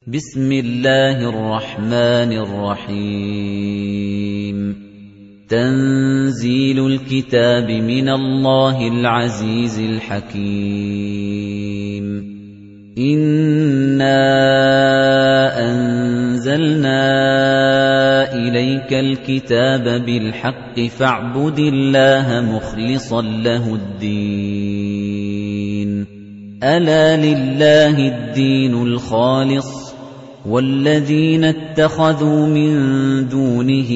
بسم الله الرحمن الرحيم تنزيل الكتاب من الله العزيز الحكيم إنا أنزلنا إليك الكتاب بالحق فاعبد الله مخلصا له الدين ألا لله الدين الخالص والذين اتخذوا من دونه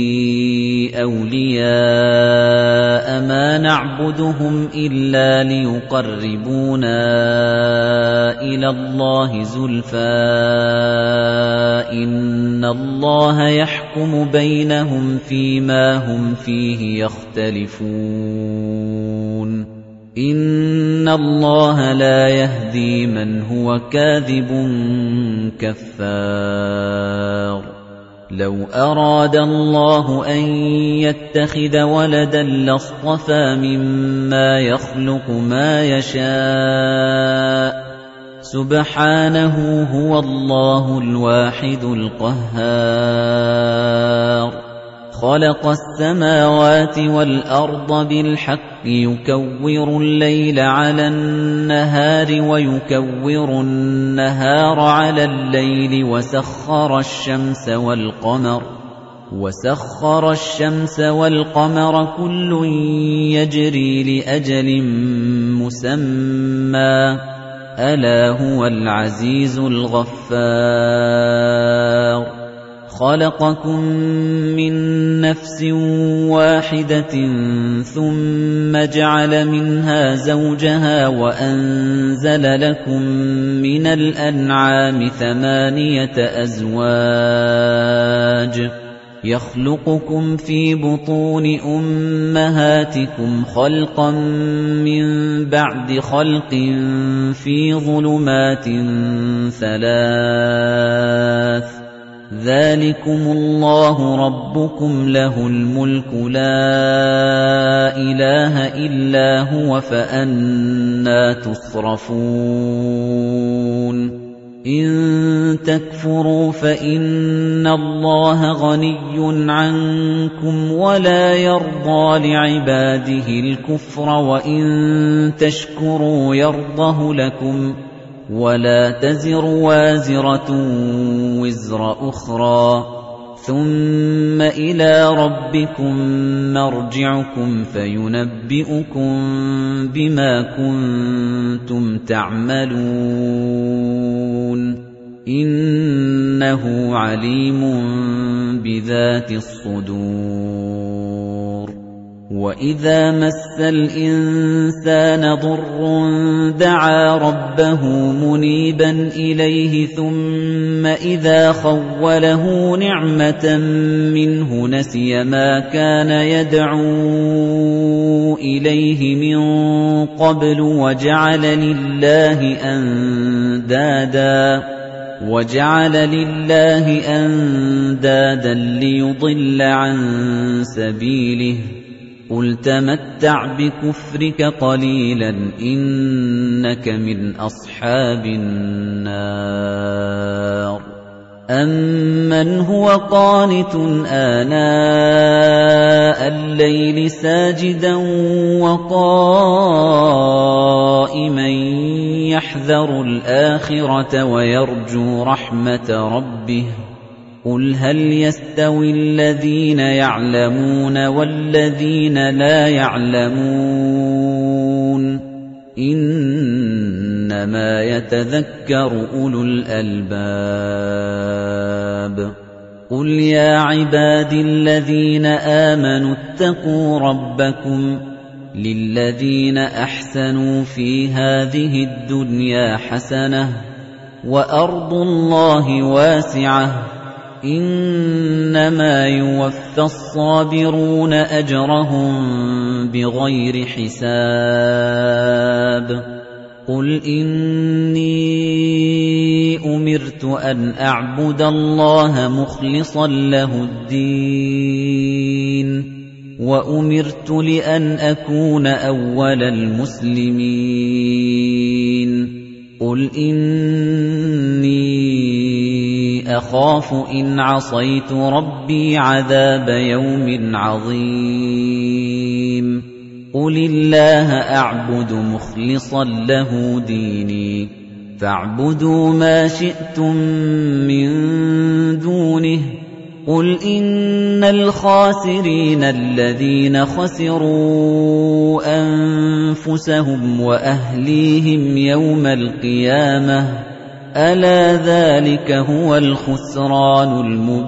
أولياء ما نعبدهم إلا ليقربونا إلى الله زلفى إن الله يحكم بينهم فيما هم فيه يختلفون إِنَّ اللَّهَ لَا يَهْدِي مَنْ هُوَ كَاذِبٌ كَفَّارٌ لَوْ أَرَادَ اللَّهُ أَن يَتَّخِذَ وَلَدًا لَّاصْطَفَىٰ مِمَّا يَخْلُقُ مَا يَشَاءُ سُبْحَانَهُ هُوَ اللَّهُ الْوَاحِدُ الْقَهَّارُ خَلَقَ السَّمَاوَاتِ وَالْأَرْضَ بِالْحَقِّ يُكَوِّرُ اللَّيْلَ عَلَى النَّهَارِ وَيُكَوِّرُ النَّهَارَ عَلَى اللَّيْلِ وَسَخَّرَ الشَّمْسَ وَالْقَمَرَ كُلٌّ يَجْرِي لِأَجَلٍ مُّسَمًّى أَلَا هُوَ الْعَزِيزُ الْغَفَّارُ خَلَقَكُم مِّن نَّفْسٍ وَاحِدَةٍ ثُمَّ جَعَلَ مِنْهَا زَوْجَهَا وَأَنزَلَ لَكُم مِّنَ الْأَنْعَامِ 8 أَزْوَاجٍ يَخْلُقُكُمْ فِي بُطُونِ أُمَّهَاتِكُمْ خَلْقًا مِّن بَعْدِ خَلْقٍ فِي ظُلُمَاتٍ 3 ذَلِكُمُ اللَّهُ رَبُّكُمْ لَهُ الْمُلْكُ لَا إِلَٰهَ إِلَّا هُوَ فَأَنَّىٰ تُصْرَفُونَ إِن تَكْفُرُوا فَإِنَّ اللَّهَ غَنِيٌّ عَنكُمْ وَلَا يَرْضَىٰ لِعِبَادِهِ الْكُفْرَ وَإِن تَشْكُرُوا يَرْضَهُ لَكُمْ وَلَا تَزِرُ وَازِرَةٌ وِزْرَ أُخْرَىٰ ثُمَّ إِلَىٰ رَبِّكُم مَّرْجِعُكُمْ فَيُنَبِّئُكُم بِمَا كُنتُمْ تَعْمَلُونَ إِنَّهُ عَلِيمٌ بِذَاتِ الصُّدُورِ وَإِذَا مَسَّ الْإِنسَانَ ضُرٌّ دَعَا رَبَّهُ مُنِيبًا إِلَيْهِ ثُمَّ إِذَا خَوَّلَهُ نِعْمَةً مِّنْهُ نَسِيَ مَا كَانَ يَدْعُو إِلَيْهِ مِن قَبْلُ وَجَعَلَ لِلَّهِ أَندَادًا لِّيُضِلَّ عَن سَبِيلِهِ قُلْ تَمَتَّعْ بِكُفْرِكَ قَلِيلًا إِنَّكَ مِنْ أَصْحَابِ النَّارِ أَمَّنْ هُوَ قَانِتٌ آنَاءَ اللَّيْلِ سَاجِدًا وَقَائِمًا يَحْذَرُ الْآخِرَةَ وَيَرْجُو رَحْمَةَ رَبِّهِ قُلْ هَلْ يَسْتَوِي الَّذِينَ يَعْلَمُونَ وَالَّذِينَ لَا يَعْلَمُونَ إِنَّمَا يَتَذَكَّرُ أُولُو الْأَلْبَابِ قُلْ يَا عِبَادِي الَّذِينَ آمَنُوا اتَّقُوا رَبَّكُمْ لِلَّذِينَ أَحْسَنُوا فِي هَٰذِهِ الدُّنْيَا حَسَنَةٌ وَأَرْضُ اللَّهِ وَاسِعَةٌ إِنَّمَا يُوَفَّى الصَّابِرُونَ أَجْرَهُم بِغَيْرِ حِسَابٍ قُلْ إِنِّي أُمِرْتُ أَنْ أَعْبُدَ اللَّهَ مُخْلِصًا لَّهُ الدِّينَ وَأُمِرْتُ لِأَنْ أَكُونَ أَوَّلَ الْمُسْلِمِينَ قُلْ إِنِّي أخاف إن عصيت ربي عذاب يوم عظيم قل الله أعبد مخلصا له ديني فاعبدوا ما شئتم من دونه قل إن الخاسرين الذين خسروا أنفسهم وأهليهم يوم القيامة ألا ذلك هو الخسران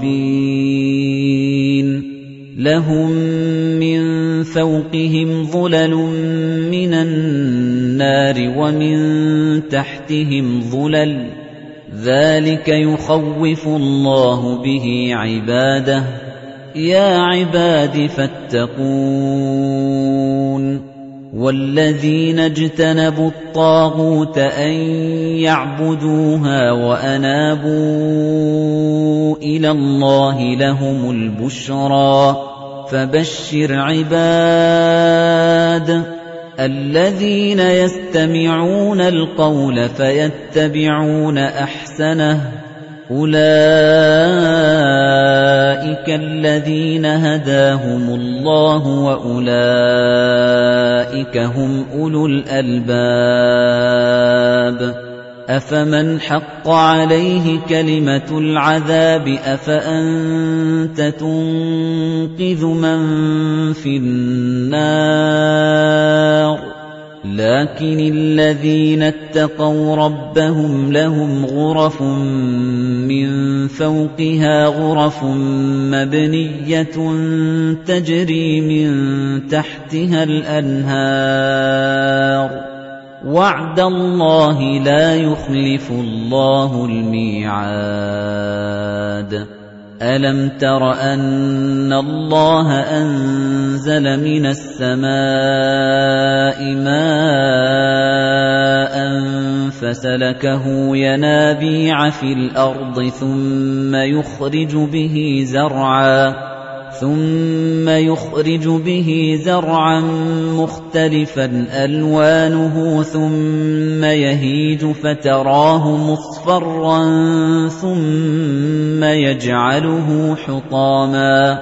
المبين لهم من فوقهم ظلل من النار ومن تحتهم ظلل ذلك يخوف الله به عباده يا عباد فاتقون والذين اجتنبوا الطاغوت أن يعبدوها وأنابوا إلى الله لهم البشرى فبشر عباد الذين يستمعون القول فيتبعون أحسنه أولئك الذين هداهم الله وأولئك هم أولو الألباب أفمن حق عليه كلمة العذاب أفأنت تنقذ من في النار لكن الذين اتقوا ربهم لهم غرف من فوقها غرف مبنية تجري من تحتها الأنهار وعد الله لا يخلف الله الميعاد ألم تر أن الله أنزل من السماء ماء فسلكه ينابيع في الأرض ثم يخرج به زرعا مختلفا ألوانه ثم يهيج فتراه مصفرا ثم يجعله حطاما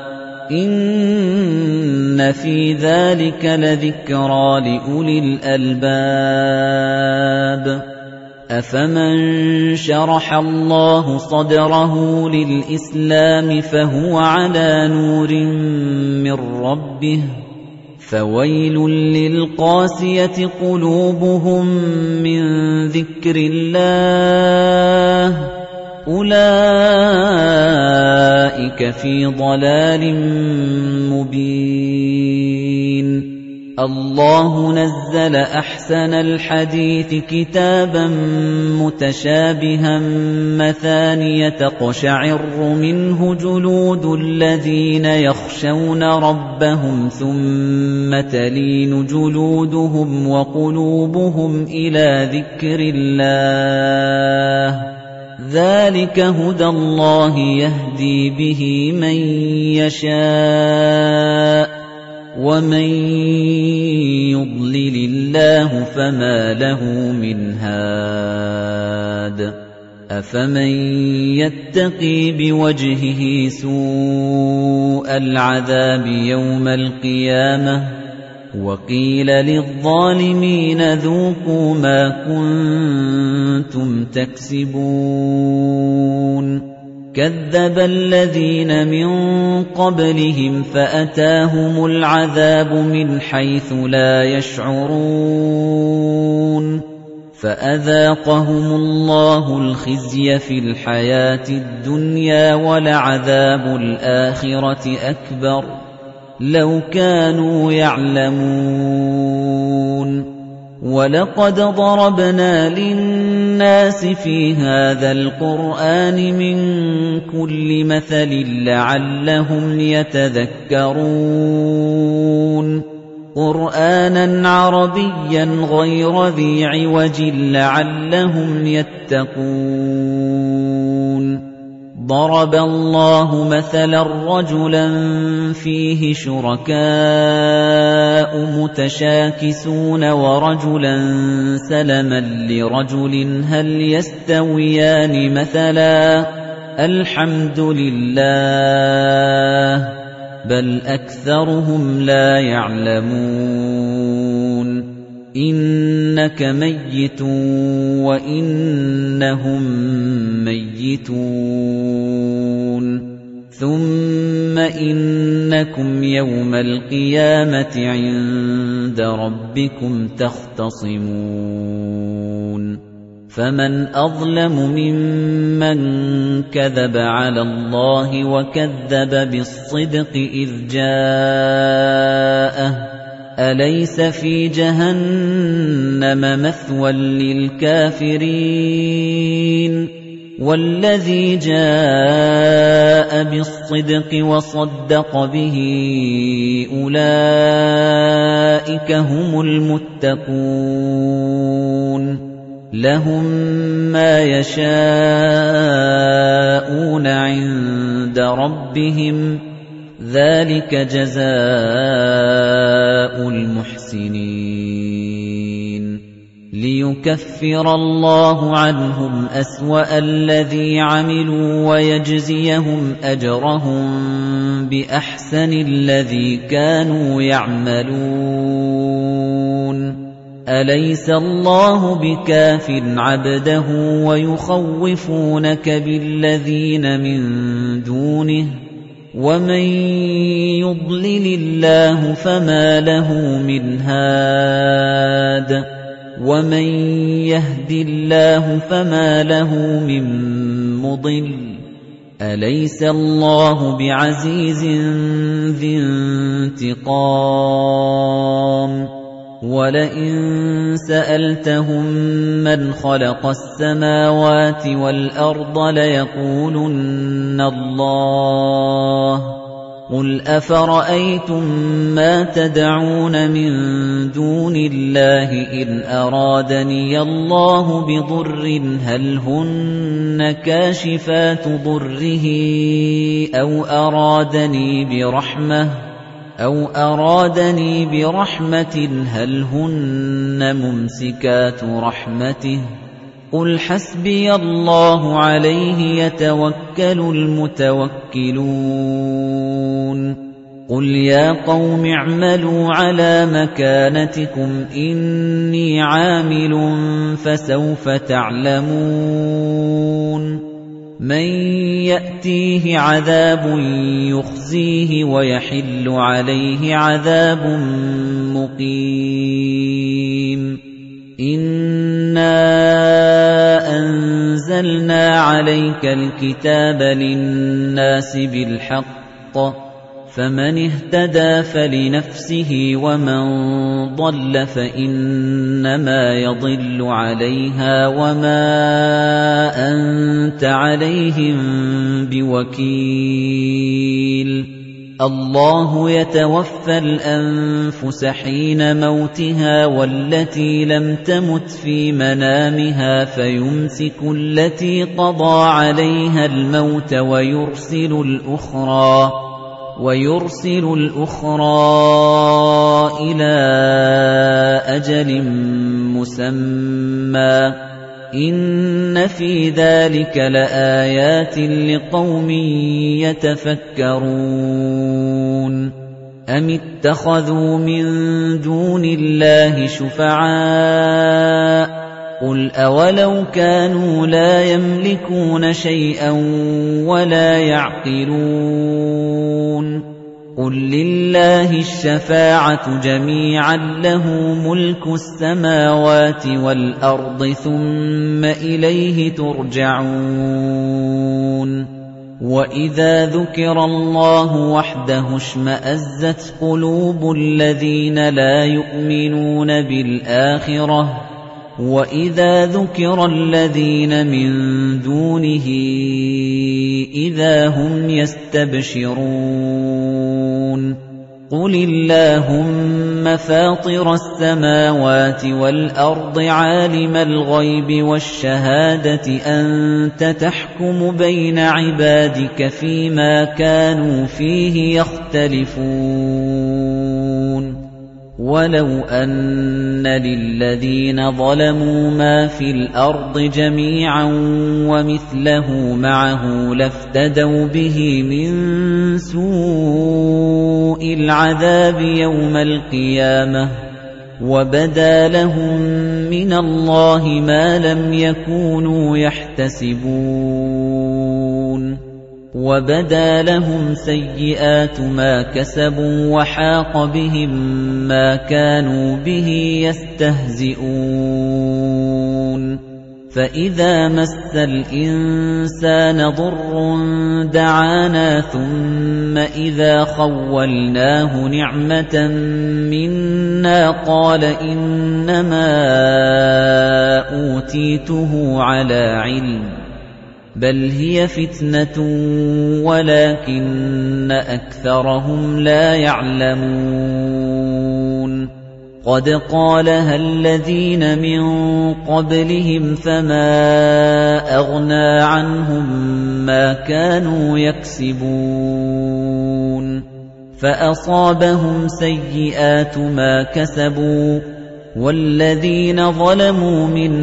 إن في ذلك لذكرى لأولي الألباب أفمن شرح الله صدره للإسلام فهو على نور من ربه فويل للقاسية قلوبهم من ذكر الله أولئك في ضلال مبين الله نزل أحسن الحديث كتابا متشابها مثانية تقشعر منه جلود الذين يخشون ربهم ثم تلين جلودهم وقلوبهم إلى ذكر الله ذلك هدى الله يهدي به من يشاء ومن يضلل الله فما له من هاد أفمن يتقي بوجهه سوء العذاب يوم القيامة وقيل للظالمين ذوقوا ما كنتم تكسبون كذب الذين من قبلهم فأتاهم العذاب من حيث لا يشعرون فأذاقهم الله الخزي في الحياة الدنيا ولعذاب الآخرة أكبر لو كانوا يعلمون وَلَقَدْ ضَرَبْنَا لِلنَّاسِ فِي هَذَا الْقُرْآنِ مِنْ كُلِّ مَثَلٍ لَعَلَّهُمْ يَتَذَكَّرُونَ قُرْآنًا عَرَبِيًّا غَيْرَ ذِي عِوَجٍ لَعَلَّهُمْ يَتَّقُونَ ضَرَبَ اللَّهُ مَثَلًا رَجُلًا فِيهِ شُرَكَاءُ مُتَشَاكِسُونَ وَرَجُلًا سَلَمًا لِرَجُلٍ هَلْ يَسْتَوِيَانِ مَثَلًا الحمد لله بل أكثرهم لا يعلمون إنك ميت وإنهم ميتون ثم إنكم يوم القيامة عند ربكم تختصمون فمن أظلم ممن كذب على الله وكذب بالصدق إذ جاءه أليس في جهنم مثوى للكافرين والذي جاء بالصدق وصدق به أولئك هم المتقون لهم ما يشاءون عند ربهم ذلك جزاء المحسنين ليكفر الله عنهم أسوأ الذي عملوا ويجزيهم أجرهم بأحسن الذي كانوا يعملون أليس الله بكاف عبده ويخوفونك بالذين من دونه ومن يضلل الله فما له من هاد ومن يهد الله فما له من مضل أليس الله بعزيز ذي انتقام وَلَئِن سَأَلْتَهُم مَّنْ خَلَقَ السَّمَاوَاتِ وَالْأَرْضَ لَيَقُولُنَّ اللَّهُ قُلْ أَفَرَأَيْتُم مَّا تَدْعُونَ مِن دُونِ اللَّهِ إِنْ أَرَادَنِيَ اللَّهُ بِضُرٍّ هَلْ هُنَّ كَاشِفَاتُ ضُرِّهِ أَوْ أَرَادَنِي بِرَحْمَةٍ هَلْ هُنَّ مُمْسِكَاتُ رَحْمَتِهِ قُلْ حَسْبِيَ اللَّهُ عَلَيْهِ يَتَوَكَّلُ الْمُتَوَكِّلُونَ قُلْ يَا قَوْمِ اعْمَلُوا عَلَى مَكَانَتِكُمْ إِنِّي عَامِلٌ فَسَوْفَ تَعْلَمُونَ مَن يَأْتِيهِ عَذَابٌ يُخْزِيهِ وَيَحِلُّ عَلَيْهِ عَذَابٌ مُقِيمٌ إِنَّا أَنزَلْنَا عَلَيْكَ الْكِتَابَ لِلنَّاسِ بِالْحَقِّ فَمَنِ اهْتَدَىٰ فَلِنَفْسِهِ وَمَن ضَلَّ فَإِنَّمَا يَضِلُّ عَلَيْهَا وَمَا أَنتَ عَلَيْهِم بِوَكِيلٍ اللَّهُ يَتَوَفَّى الْأَنفُسَ حِينَ مَوْتِهَا وَالَّتِي لَمْ تَمُتْ فِي مَنَامِهَا فَيُمْسِكُ الَّتِي قَضَىٰ عَلَيْهَا الْمَوْتَ وَيُرْسِلُ الْأُخْرَىٰ إِلَىٰ أَجَلٍ مُّسَمًّى إِنَّ فِي ذَلِكَ لَآيَاتٍ لِقَوْمٍ يَتَفَكَّرُونَ أَمِ اتَّخَذُوا مِن دُونِ اللَّهِ شُفَعَاءَ قُلْ أَوَلَوْ كَانُوا لَا يَمْلِكُونَ شَيْئًا وَلَا يَعْقِلُونَ قُل لِّلَّهِ الشَّفَاعَةُ جَمِيعًا لَّهُ مُلْكُ السَّمَاوَاتِ وَالْأَرْضِ ثُمَّ إِلَيْهِ تُرْجَعُونَ وَإِذَا ذُكِرَ اللَّهُ وَحْدَهُ اشْمَأَزَّتْ قُلُوبُ الَّذِينَ لَا يُؤْمِنُونَ بِالْآخِرَةِ وَإِذَا ذُكِرَ الَّذِينَ مِن دُونِهِ إِذَا هُمْ يَسْتَبْشِرُونَ قُلِ اللَّهُمَّ فَاطِرَ السَّمَاوَاتِ وَالْأَرْضِ عَالِمَ الْغَيْبِ وَالشَّهَادَةِ أَنتَ تَحْكُمُ بَيْنَ عِبَادِكَ فِيمَا كَانُوا فِيهِ يَخْتَلِفُونَ وَلَوْ أَنَّ لِلَّذِينَ ظَلَمُوا مَا فِي الْأَرْضِ جَمِيعًا وَمِثْلَهُ مَعَهُ لَافْتَدَوْا بِهِ مِن سُوءِ الْعَذَابِ يَوْمَ الْقِيَامَةِ وَبَدَا لَهُم مِّنَ اللَّهِ مَا لَمْ يَكُونُوا يَحْتَسِبُونَ وَبَدَا لَهُمْ سَيِّئَاتُ مَا كَسَبُوا وَحَاقَ بِهِم مَّا كَانُوا بِهِ يَسْتَهْزِئُونَ فَإِذَا مَسَّ الْإِنسَانَ ضُرٌّ دَعَانَا ثُمَّ إِذَا خَوَّلْنَاهُ نِعْمَةً مِنَّا قَالَ إِنَّمَا أُوتِيتُهُ عَلَى عِلْمٍ بَلْ هِيَ فِتْنَةٌ وَلَكِنَّ أَكْثَرَهُمْ لَا يَعْلَمُونَ قَدْ قَالَهَا الَّذِينَ مِن قَبْلِهِمْ فَمَا أَغْنَىٰ عَنْهُم مَّا كَانُوا يَكْسِبُونَ فَأَصَابَهُمْ سَيِّئَاتُ مَا كَسَبُوا وَالَّذِينَ ظَلَمُوا مِنْ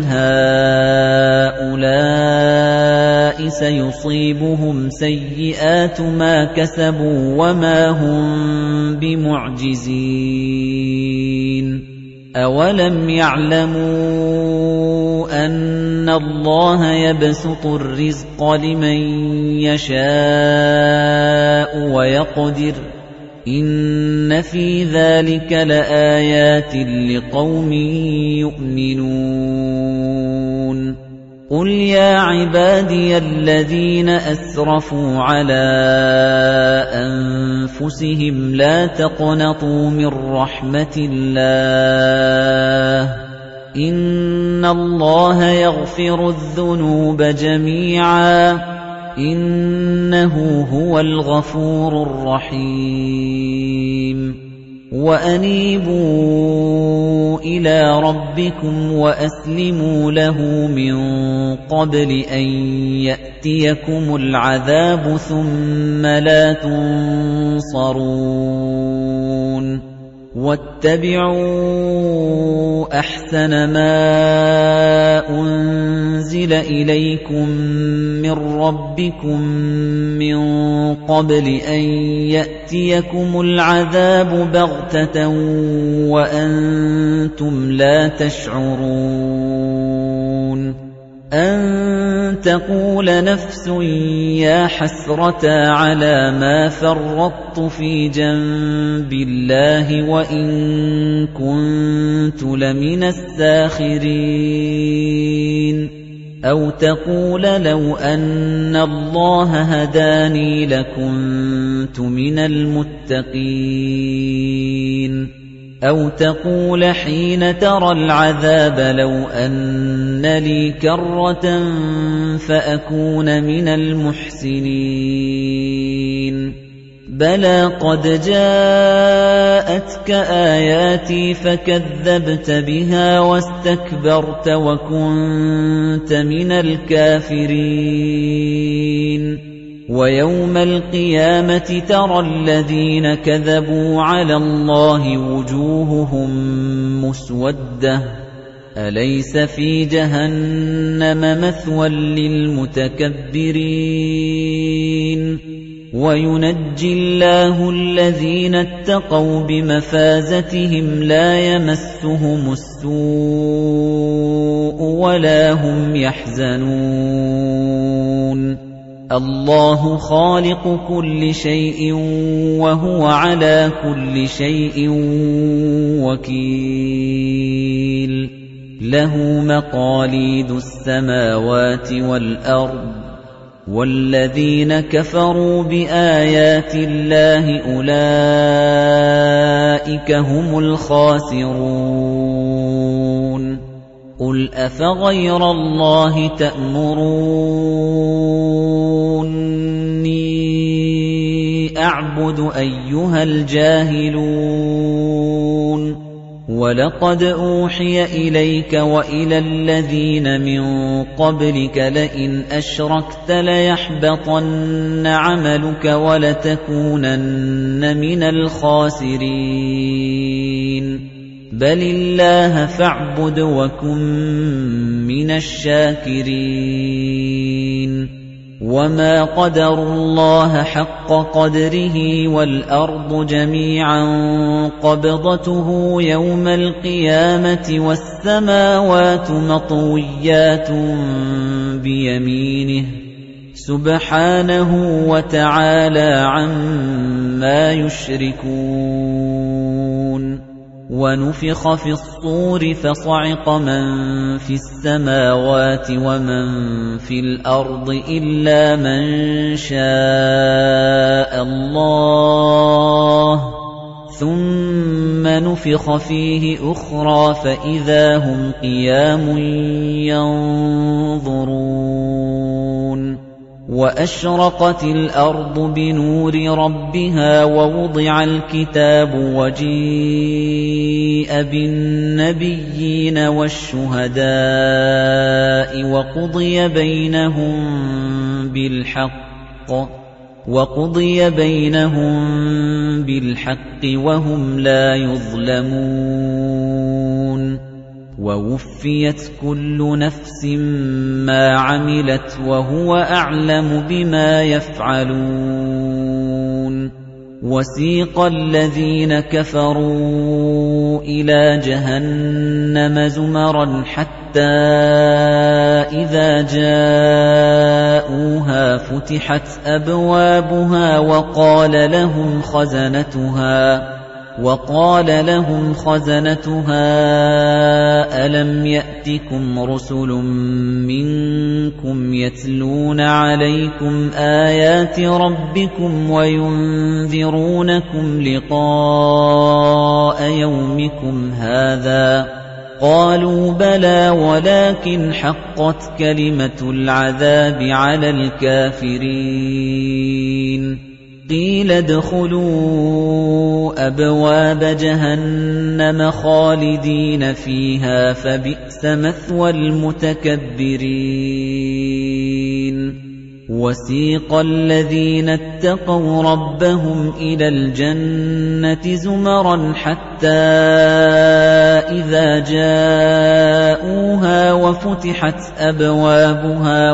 هَٰؤُلَاءِ سَيُصِيبُهُمْ سَيِّئَاتُ مَا كَسَبُوا وَمَا هُم بِمُعْجِزِينَ أَوَلَمْ يَعْلَمُوا أَنَّ اللَّهَ يَبْسُطُ الرِّزْقَ لِمَن يَشَاءُ وَيَقْدِرُ إِنَّ فِي ذَلِكَ لَآيَاتٍ لِقَوْمٍ يُؤْمِنُونَ قُلْ يَا عِبَادِيَ الَّذِينَ أَسْرَفُوا عَلَىٰ أَنفُسِهِمْ لَا تَقْنَطُوا مِن رَّحْمَةِ اللَّهِ إِنَّ اللَّهَ يَغْفِرُ الذُّنُوبَ جَمِيعًا إِنَّهُ هُوَ الْغَفُورُ الرَّحِيمُ وَأَنِيبُوا إِلَىٰ رَبِّكُمْ وَأَسْلِمُوا لَهُ مِن قَبْلِ أَن يَأْتِيَكُمُ الْعَذَابُ ثُمَّ لَا تُنصَرُونَ وَاتَّبِعُوا أَحْسَنَ مَا أُنزِلَ إِلَيْكُم مِّن رَّبِّكُم مِّن قَبْلِ أَن يَأْتِيَكُمُ الْعَذَابُ بَغْتَةً وَأَنتُمْ لَا تَشْعُرُونَ أَن تَقُولَ نَفْسٌ يَا حَسْرَتَا عَلَىٰ مَا فَرَّطتُ فِي جَنبِ اللَّهِ وَإِن كُنتُ لَمِنَ السَّاخِرِينَ أَوْ تَقُولَ لَوْ أَنَّ اللَّهَ هَدَانِي لَكُنتُ مِنَ الْمُتَّقِينَ أَوْ تَقُولَ حِينَ تَرَى الْعَذَابَ لَوْ أَنَّ لِي كَرَّةً فَأَكُونَ مِنَ الْمُحْسِنِينَ بَلَىٰ قَدْ جَاءَتْكَ آيَاتِي فَكَذَّبْتَ بِهَا وَاسْتَكْبَرْتَ وَكُنتَ مِنَ الْكَافِرِينَ وَيَوْمَ الْقِيَامَةِ تَرَى الَّذِينَ كَذَبُوا عَلَى اللَّهِ وُجُوهُهُم مُّسْوَدَّةٌ أَلَيْسَ فِي جَهَنَّمَ مَثْوًى لِّلْمُتَكَبِّرِينَ وَيُنَجِّي اللَّهُ الَّذِينَ اتَّقَوْا بِمَفَازَتِهِمْ لَا يَمَسُّهُمُ السُّوءُ وَلَا هُمْ يَحْزَنُونَ اللَّهُ خَالِقُ كُلِّ شَيْءٍ وَهُوَ عَلَى كُلِّ شَيْءٍ وَكِيلٌ لَهُ مَقَالِيدُ السَّمَاوَاتِ وَالْأَرْضِ وَالَّذِينَ كَفَرُوا بِآيَاتِ اللَّهِ أُولَئِكَ هُمُ الْخَاسِرُونَ قُلْ أَفَغَيْرَ اللَّهِ تَأْمُرُونِّي أَعْبُدُ أَيُّهَا الْجَاهِلُونَ وَلَقَدْ أُوحِيَ إِلَيْكَ وَإِلَى الَّذِينَ مِن قَبْلِكَ لَئِنْ أَشْرَكْتَ لَيَحْبَطَنَّ عَمَلُكَ وَلَتَكُونَنَّ مِنَ الْخَاسِرِينَ بَلِ اللَّهَ فَاعْبُدْ وَكُن مِّنَ الشَّاكِرِينَ وَمَا قَدَرُوا اللَّهَ حَقَّ قَدْرِهِ وَالْأَرْضُ جَمِيعًا قَبْضَتُهُ يَوْمَ الْقِيَامَةِ وَالسَّمَاوَاتُ مَطْوِيَّاتٌ بِيَمِينِهِ سُبْحَانَهُ وَتَعَالَى عَمَّا يُشْرِكُونَ وَنُفِخَ فِي الصُّورِ فَصَعِقَ مَن فِي السَّمَاوَاتِ وَمَن فِي الْأَرْضِ إِلَّا مَن شَاءَ اللَّهُ ثُمَّ نُفِخَ فِيهِ أُخْرَىٰ فَإِذَا هُمْ قِيَامٌ يَنظُرُونَ وَأَشْرَقَتِ الْأَرْضُ بِنُورِ رَبِّهَا وَوُضِعَ الْكِتَابُ وَجِيءَ بِالنَّبِيِّينَ وَالشُّهَدَاءِ وَقُضِيَ بَيْنَهُم بِالْحَقِّ وَهُمْ لَا يُظْلَمُونَ وَوُفِّيَتْ كُلُّ نَفْسٍ مَّا عَمِلَتْ وَهُوَ أَعْلَمُ بِمَا يَفْعَلُونَ وَسِيقَ الَّذِينَ كَفَرُوا إِلَى جَهَنَّمَ زُمَرًا حَتَّىٰ إِذَا جَاءُوهَا فُتِحَتْ أَبْوَابُهَا وَقَالَ لَهُمْ خَزَنَتُهَا أَلَمْ يَأْتِكُمْ رُسُلٌ مِّنكُمْ يَتْلُونَ عَلَيْكُمْ آيَاتِ رَبِّكُمْ وَيُنذِرُونَكُمْ لِقَاءَ يَوْمِكُمْ هَٰذَا ۚ قَالُوا بَلَىٰ وَلَٰكِنْ حَقَّتْ كَلِمَةُ الْعَذَابِ عَلَى الْكَافِرِينَ قِيلَ ادْخُلُوا أَبْوَابَ جَهَنَّمَ خَالِدِينَ فِيهَا فَبِئْسَ مَثْوَى الْمُتَكَبِّرِينَ وَسِيقَ الَّذِينَ اتَّقَوْا رَبَّهُمْ إِلَى الْجَنَّةِ زُمَرًا حَتَّىٰ إِذَا جَاءُوهَا وَفُتِحَتْ أَبْوَابُهَا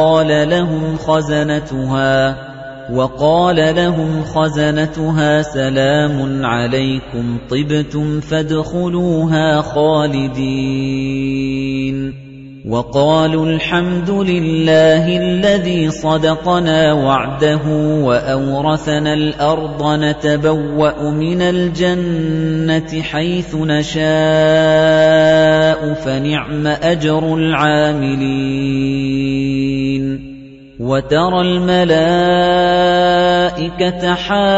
وَقَالَ لَهُمْ خَزَنَتُهَا سَلَامٌ عَلَيْكُمْ طِبْتُمْ فَادْخُلُوهَا خَالِدِينَ وَقَالُوا الْحَمْدُ لِلَّهِ الَّذِي صَدَقَنَا وَعْدَهُ وَأَوْرَثَنَا الْأَرْضَ نَتَبَوَّأُ مِنَ الْجَنَّةِ حَيْثُ نَشَاءُ فَنِعْمَ أَجْرُ الْعَامِلِينَ وَتَرَى الْمَلَائِكَةَ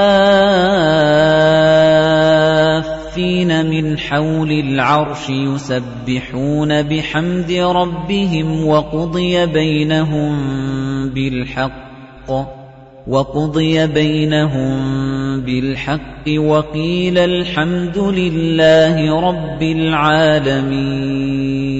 حَافِّينَ مِنْ حَوْلِ الْعَرْشِ يُسَبِّحُونَ بِحَمْدِ رَبِّهِمْ وَقُضِيَ بَيْنَهُم بِالْحَقِّ وَقِيلَ الْحَمْدُ لِلَّهِ رَبِّ الْعَالَمِينَ